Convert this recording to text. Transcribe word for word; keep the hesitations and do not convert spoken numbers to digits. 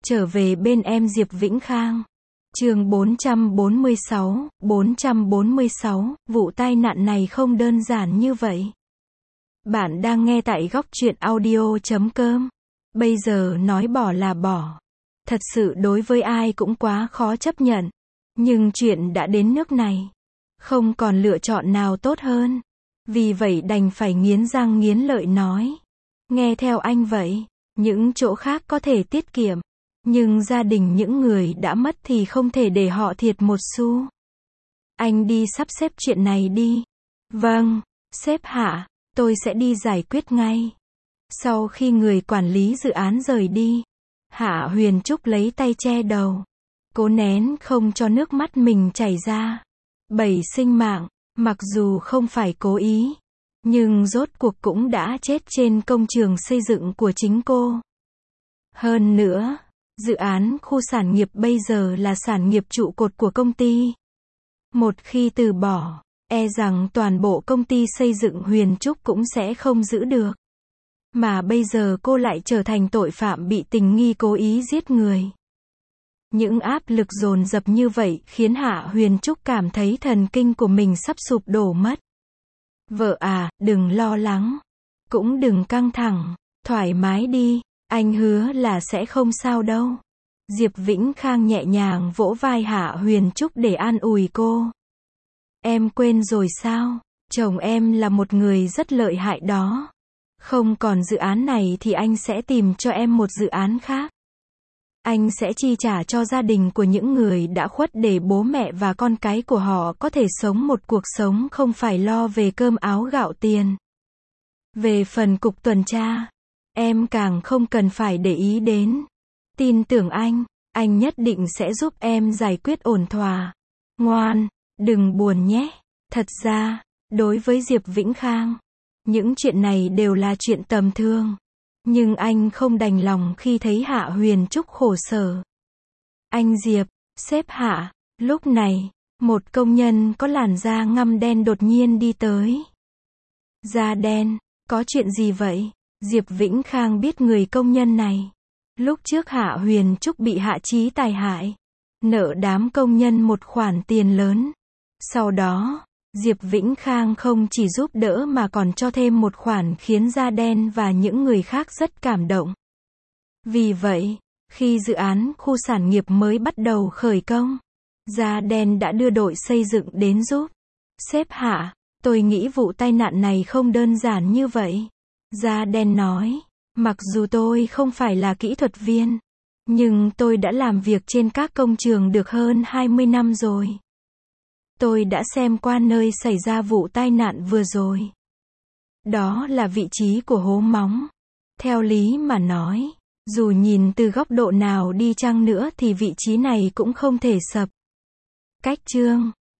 Trở về bên em Diệp Vĩnh Khang. Chương bốn trăm bốn mươi sáu, bốn trăm bốn mươi sáu, vụ tai nạn này không đơn giản như vậy. Bạn đang nghe tại góc truyện audio chấm com. Bây giờ nói bỏ là bỏ. Thật sự đối với ai cũng quá khó chấp nhận. Nhưng chuyện đã đến nước này. Không còn lựa chọn nào tốt hơn. Vì vậy đành phải nghiến răng nghiến lợi nói. Nghe theo anh vậy. Những chỗ khác có thể tiết kiệm. Nhưng gia đình những người đã mất thì không thể để họ thiệt một xu. Anh đi sắp xếp chuyện này đi. Vâng, sếp hạ, tôi sẽ đi giải quyết ngay. Sau khi người quản lý dự án rời đi, Hạ Huyền Trúc lấy tay che đầu, cố nén không cho nước mắt mình chảy ra. Bảy sinh mạng, mặc dù không phải cố ý, nhưng rốt cuộc cũng đã chết trên công trường xây dựng của chính cô. Hơn nữa, dự án khu sản nghiệp bây giờ là sản nghiệp trụ cột của công ty. Một khi từ bỏ, e rằng toàn bộ công ty xây dựng Huyền Trúc cũng sẽ không giữ được. Mà bây giờ cô lại trở thành tội phạm bị tình nghi cố ý giết người. Những áp lực dồn dập như vậy khiến Hạ Huyền Trúc cảm thấy thần kinh của mình sắp sụp đổ mất. Vợ à, đừng lo lắng. Cũng đừng căng thẳng, thoải mái đi. Anh hứa là sẽ không sao đâu. Diệp Vĩnh Khang nhẹ nhàng vỗ vai Hạ Huyền Trúc để an ủi cô. Em quên rồi sao? Chồng em là một người rất lợi hại đó. Không còn dự án này thì anh sẽ tìm cho em một dự án khác. Anh sẽ chi trả cho gia đình của những người đã khuất để bố mẹ và con cái của họ có thể sống một cuộc sống không phải lo về cơm áo gạo tiền. Về phần cục tuần tra, em càng không cần phải để ý đến. Tin tưởng anh, anh nhất định sẽ giúp em giải quyết ổn thỏa. Ngoan, đừng buồn nhé. Thật ra, đối với Diệp Vĩnh Khang, những chuyện này đều là chuyện tầm thường. Nhưng anh không đành lòng khi thấy Hạ Huyền Trúc khổ sở. Anh Diệp, sếp Hạ, lúc này, một công nhân có làn da ngăm đen đột nhiên đi tới. Da đen, có chuyện gì vậy? Diệp Vĩnh Khang biết người công nhân này. Lúc trước Hạ Huyền Trúc bị Hạ Chí Tài hại, nợ đám công nhân một khoản tiền lớn. Sau đó, Diệp Vĩnh Khang không chỉ giúp đỡ mà còn cho thêm một khoản khiến da đen và những người khác rất cảm động. Vì vậy, khi dự án khu sản nghiệp mới bắt đầu khởi công, da đen đã đưa đội xây dựng đến giúp. Sếp Hạ, tôi nghĩ vụ tai nạn này không đơn giản như vậy. Da đen nói, mặc dù tôi không phải là kỹ thuật viên, nhưng tôi đã làm việc trên các công trường được hơn hai mươi năm rồi. Tôi đã xem qua nơi xảy ra vụ tai nạn vừa rồi. Đó là vị trí của hố móng. Theo lý mà nói, dù nhìn từ góc độ nào đi chăng nữa thì vị trí này cũng không thể sập. Cách chương